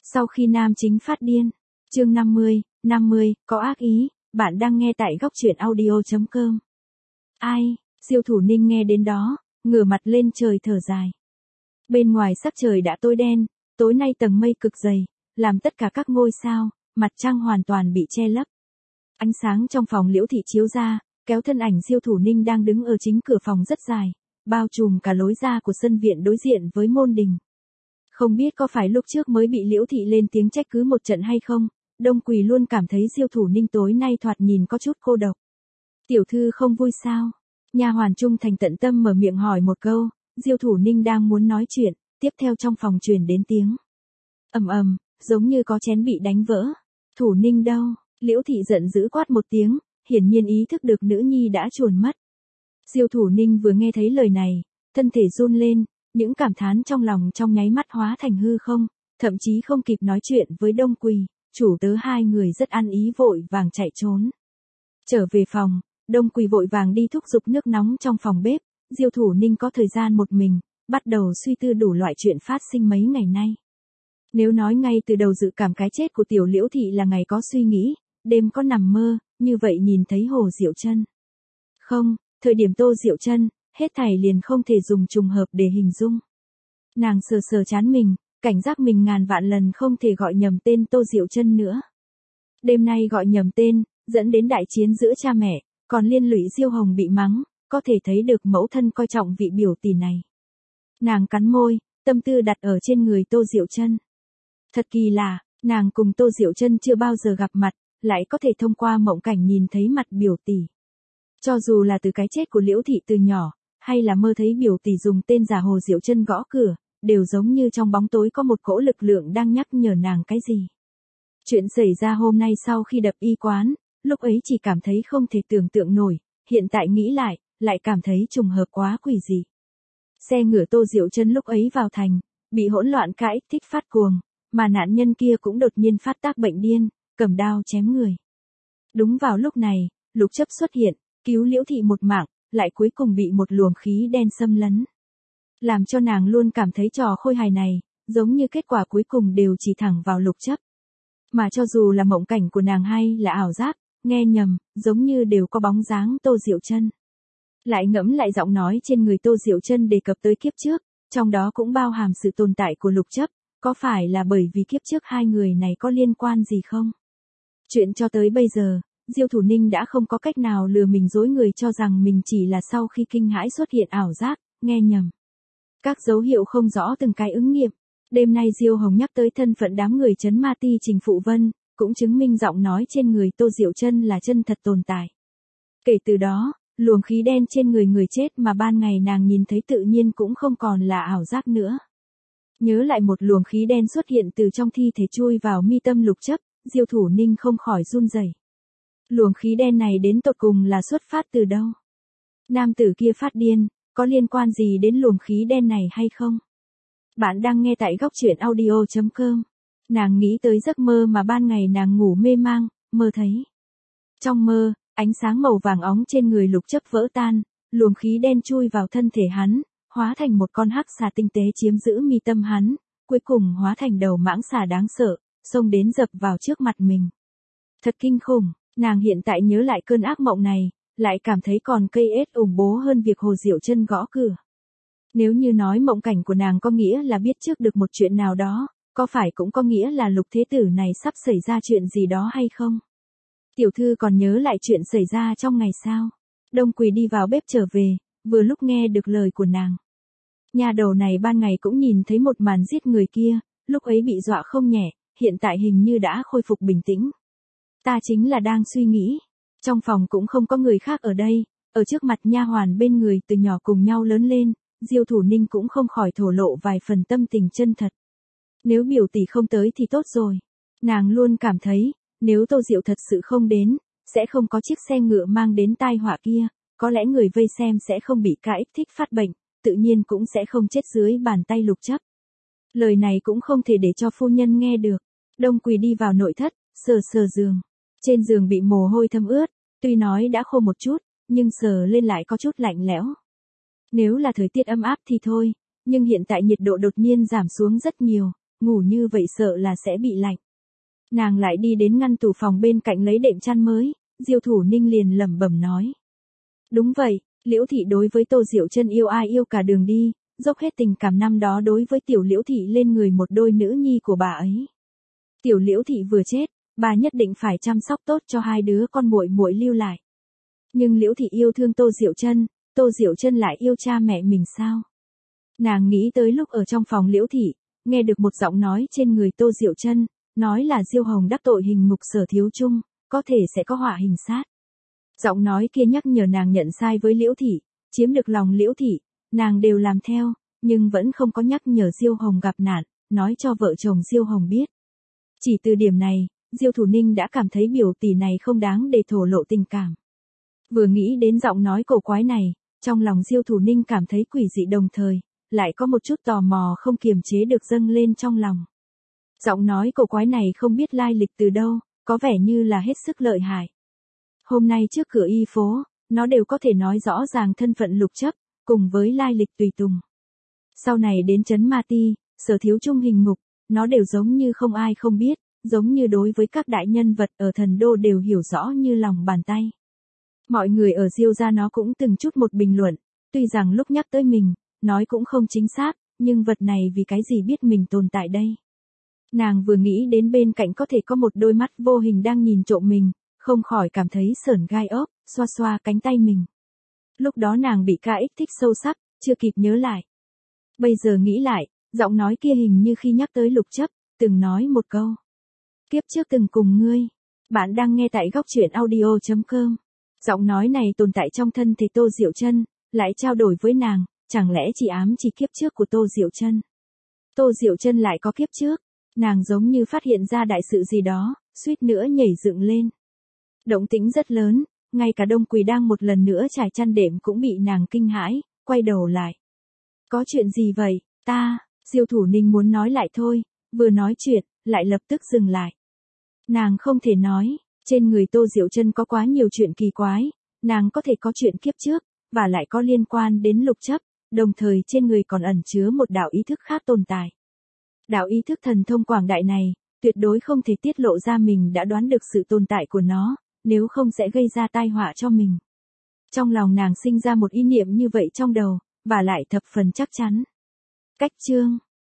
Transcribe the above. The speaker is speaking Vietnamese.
Sau khi nam chính phát điên. Chương 50, có ác ý, bạn đang nghe tại góc truyện audio.com. Ai, Diêu Thủ Ninh nghe đến đó, ngửa mặt lên trời thở dài. Bên ngoài sắc trời đã tối đen, tối nay tầng mây cực dày, làm tất cả các ngôi sao, mặt trăng hoàn toàn bị che lấp. Ánh sáng trong phòng Liễu Thị chiếu ra, kéo thân ảnh Diêu Thủ Ninh đang đứng ở chính cửa phòng rất dài, bao trùm cả lối ra của sân viện đối diện với môn đình. Không biết có phải lúc trước mới bị Liễu Thị lên tiếng trách cứ một trận hay không, Đông Quỳ luôn cảm thấy Diêu Thủ Ninh tối nay thoạt nhìn có chút cô độc. Tiểu thư không vui sao? Nha hoàn trung thành tận tâm mở miệng hỏi một câu, Diêu Thủ Ninh đang muốn nói chuyện, tiếp theo trong phòng truyền đến tiếng ầm ầm, giống như có chén bị đánh vỡ. Thủ Ninh đâu? Liễu Thị giận dữ quát một tiếng, hiển nhiên ý thức được nữ nhi đã chuồn mất. Diêu Thủ Ninh vừa nghe thấy lời này, thân thể run lên, những cảm thán trong lòng trong nháy mắt hóa thành hư không, thậm chí không kịp nói chuyện với Đông Quỳ, chủ tớ hai người rất ăn ý vội vàng chạy trốn. Trở về phòng, Đông Quỳ vội vàng đi thúc giục nước nóng trong phòng bếp, Diêu Thủ Ninh có thời gian một mình, bắt đầu suy tư đủ loại chuyện phát sinh mấy ngày nay. Nếu nói ngay từ đầu dự cảm cái chết của tiểu Liễu Thị là ngày có suy nghĩ, đêm có nằm mơ, như vậy nhìn thấy Hồ Diệu Chân. Không, thời điểm Tô Diệu Chân, hết thảy liền không thể dùng trùng hợp để hình dung. Nàng sờ sờ trán mình, cảnh giác mình ngàn vạn lần không thể gọi nhầm tên Tô Diệu Chân nữa. Đêm nay gọi nhầm tên, dẫn đến đại chiến giữa cha mẹ, còn liên lụy Diêu Hồng bị mắng, có thể thấy được mẫu thân coi trọng vị biểu tỷ này. Nàng cắn môi, tâm tư đặt ở trên người Tô Diệu Chân. Thật kỳ lạ, nàng cùng Tô Diệu Chân chưa bao giờ gặp mặt, lại có thể thông qua mộng cảnh nhìn thấy mặt biểu tỷ. Cho dù là từ cái chết của Liễu Thị từ nhỏ, hay là mơ thấy biểu tỷ dùng tên giả Hồ Diệu Chân gõ cửa, đều giống như trong bóng tối có một cỗ lực lượng đang nhắc nhở nàng cái gì. Chuyện xảy ra hôm nay sau khi đập y quán, lúc ấy chỉ cảm thấy không thể tưởng tượng nổi, hiện tại nghĩ lại cảm thấy trùng hợp quá quỷ dị. Xe ngựa Tô Diệu Chân lúc ấy vào thành, bị hỗn loạn cãi thích phát cuồng, mà nạn nhân kia cũng đột nhiên phát tác bệnh điên, cầm đao chém người. Đúng vào lúc này, Lục Chấp xuất hiện, cứu Liễu Thị một mạng, lại cuối cùng bị một luồng khí đen xâm lấn. Làm cho nàng luôn cảm thấy trò khôi hài này, giống như kết quả cuối cùng đều chỉ thẳng vào Lục Chấp. Mà cho dù là mộng cảnh của nàng hay là ảo giác, nghe nhầm, giống như đều có bóng dáng Tô Diệu Chân. Lại ngẫm lại giọng nói trên người Tô Diệu Chân đề cập tới kiếp trước, trong đó cũng bao hàm sự tồn tại của Lục Chấp, có phải là bởi vì kiếp trước hai người này có liên quan gì không? Chuyện cho tới bây giờ, Diêu Thủ Ninh đã không có cách nào lừa mình dối người cho rằng mình chỉ là sau khi kinh hãi xuất hiện ảo giác, nghe nhầm. Các dấu hiệu không rõ từng cái ứng nghiệm. Đêm nay Diêu Hồng nhắc tới thân phận đám người trấn ma ti Trình Phụ Vân, cũng chứng minh giọng nói trên người Tô Diệu Chân là chân thật tồn tại. Kể từ đó, luồng khí đen trên người người chết mà ban ngày nàng nhìn thấy tự nhiên cũng không còn là ảo giác nữa. Nhớ lại một luồng khí đen xuất hiện từ trong thi thể chui vào mi tâm Lục Chấp, Diêu Thủ Ninh không khỏi run rẩy. Luồng khí đen này đến tột cùng là xuất phát từ đâu? Nam tử kia phát điên, có liên quan gì đến luồng khí đen này hay không? Bạn đang nghe tại góc truyện audio.com. Nàng nghĩ tới giấc mơ mà ban ngày nàng ngủ mê mang, mơ thấy. Trong mơ, ánh sáng màu vàng óng trên người Lục Chấp vỡ tan, luồng khí đen chui vào thân thể hắn, hóa thành một con hắc xà tinh tế chiếm giữ mi tâm hắn, cuối cùng hóa thành đầu mãng xà đáng sợ, xông đến dập vào trước mặt mình. Thật kinh khủng, nàng hiện tại nhớ lại cơn ác mộng này, lại cảm thấy còn cây ết ủng bố hơn việc Hồ Diệu Chân gõ cửa. Nếu như nói mộng cảnh của nàng có nghĩa là biết trước được một chuyện nào đó, có phải cũng có nghĩa là Lục Thế Tử này sắp xảy ra chuyện gì đó hay không? Tiểu thư còn nhớ lại chuyện xảy ra trong ngày sao? Đông Quỳ đi vào bếp trở về, vừa lúc nghe được lời của nàng. Nhà đầu này ban ngày cũng nhìn thấy một màn giết người kia, lúc ấy bị dọa không nhẹ, hiện tại hình như đã khôi phục bình tĩnh. Ta chính là đang suy nghĩ, trong phòng cũng không có người khác ở đây, ở trước mặt nha hoàn bên người từ nhỏ cùng nhau lớn lên, Diêu Thủ Ninh cũng không khỏi thổ lộ vài phần tâm tình chân thật. Nếu biểu tỷ không tới thì tốt rồi. Nàng luôn cảm thấy, nếu Tô Diệu thật sự không đến, sẽ không có chiếc xe ngựa mang đến tai họa kia, có lẽ người vây xem sẽ không bị cãi thích phát bệnh, tự nhiên cũng sẽ không chết dưới bàn tay Lục Chấp. Lời này cũng không thể để cho phu nhân nghe được. Đông Quỳ đi vào nội thất, sờ sờ giường. Trên giường bị mồ hôi thấm ướt, tuy nói đã khô một chút, nhưng sờ lên lại có chút lạnh lẽo. Nếu là thời tiết ấm áp thì thôi, nhưng hiện tại nhiệt độ đột nhiên giảm xuống rất nhiều, ngủ như vậy sợ là sẽ bị lạnh. Nàng lại đi đến ngăn tủ phòng bên cạnh lấy đệm chăn mới, Diêu Thủ Ninh liền lẩm bẩm nói. Đúng vậy, Liễu Thị đối với Tô Diệu Chân yêu ai yêu cả đường đi, dốc hết tình cảm năm đó đối với tiểu Liễu Thị lên người một đôi nữ nhi của bà ấy. Tiểu Liễu Thị vừa chết, bà nhất định phải chăm sóc tốt cho hai đứa con muội muội lưu lại. Nhưng Liễu Thị yêu thương Tô Diệu Chân lại yêu cha mẹ mình sao? Nàng nghĩ tới lúc ở trong phòng Liễu Thị, nghe được một giọng nói trên người Tô Diệu Chân, nói là Diêu Hồng đắc tội hình ngục Sở Thiếu Trung, có thể sẽ có họa hình sát. Giọng nói kia nhắc nhở nàng nhận sai với Liễu Thị, chiếm được lòng Liễu Thị, nàng đều làm theo, nhưng vẫn không có nhắc nhở Diêu Hồng gặp nạn, nói cho vợ chồng Diêu Hồng biết. Chỉ từ điểm này, Diêu Thủ Ninh đã cảm thấy biểu tỷ này không đáng để thổ lộ tình cảm. Vừa nghĩ đến giọng nói cổ quái này, trong lòng Diêu Thủ Ninh cảm thấy quỷ dị đồng thời, lại có một chút tò mò không kiềm chế được dâng lên trong lòng. Giọng nói cổ quái này không biết lai lịch từ đâu, có vẻ như là hết sức lợi hại. Hôm nay trước cửa y phố, nó đều có thể nói rõ ràng thân phận Lục Chấp, cùng với lai lịch tùy tùng. Sau này đến trấn Ma Ti, Sở Thiếu Trung hình ngục, nó đều giống như không ai không biết, giống như đối với các đại nhân vật ở thần đô đều hiểu rõ như lòng bàn tay. Mọi người ở Diêu gia nó cũng từng chút một bình luận, tuy rằng lúc nhắc tới mình, nói cũng không chính xác, nhưng vật này vì cái gì biết mình tồn tại đây. Nàng vừa nghĩ đến bên cạnh có thể có một đôi mắt vô hình đang nhìn trộm mình, không khỏi cảm thấy sởn gai ốc, xoa xoa cánh tay mình. Lúc đó nàng bị KX thích sâu sắc, chưa kịp nhớ lại. Bây giờ nghĩ lại, giọng nói kia hình như khi nhắc tới Lục Chấp, từng nói một câu. Kiếp trước từng cùng ngươi. Bạn đang nghe tại góc truyện audio.com. Giọng nói này tồn tại trong thân thể Tô Diệu Chân, lại trao đổi với nàng, chẳng lẽ chỉ ám chỉ kiếp trước của Tô Diệu Chân. Tô Diệu Chân lại có kiếp trước, nàng giống như phát hiện ra đại sự gì đó, suýt nữa nhảy dựng lên. Động tĩnh rất lớn, ngay cả Đông Quỳ đang một lần nữa trải chăn đệm cũng bị nàng kinh hãi, quay đầu lại. Có chuyện gì vậy, Diêu Thủ Ninh muốn nói lại thôi, vừa nói chuyện, lại lập tức dừng lại. Nàng không thể nói, trên người Tô Diệu Chân có quá nhiều chuyện kỳ quái, nàng có thể có chuyện kiếp trước, và lại có liên quan đến Lục Chấp, đồng thời trên người còn ẩn chứa một đạo ý thức khác tồn tại. Đạo ý thức thần thông quảng đại này, tuyệt đối không thể tiết lộ ra mình đã đoán được sự tồn tại của nó, nếu không sẽ gây ra tai họa cho mình. Trong lòng nàng sinh ra một ý niệm như vậy trong đầu, và lại thập phần chắc chắn. Cách chương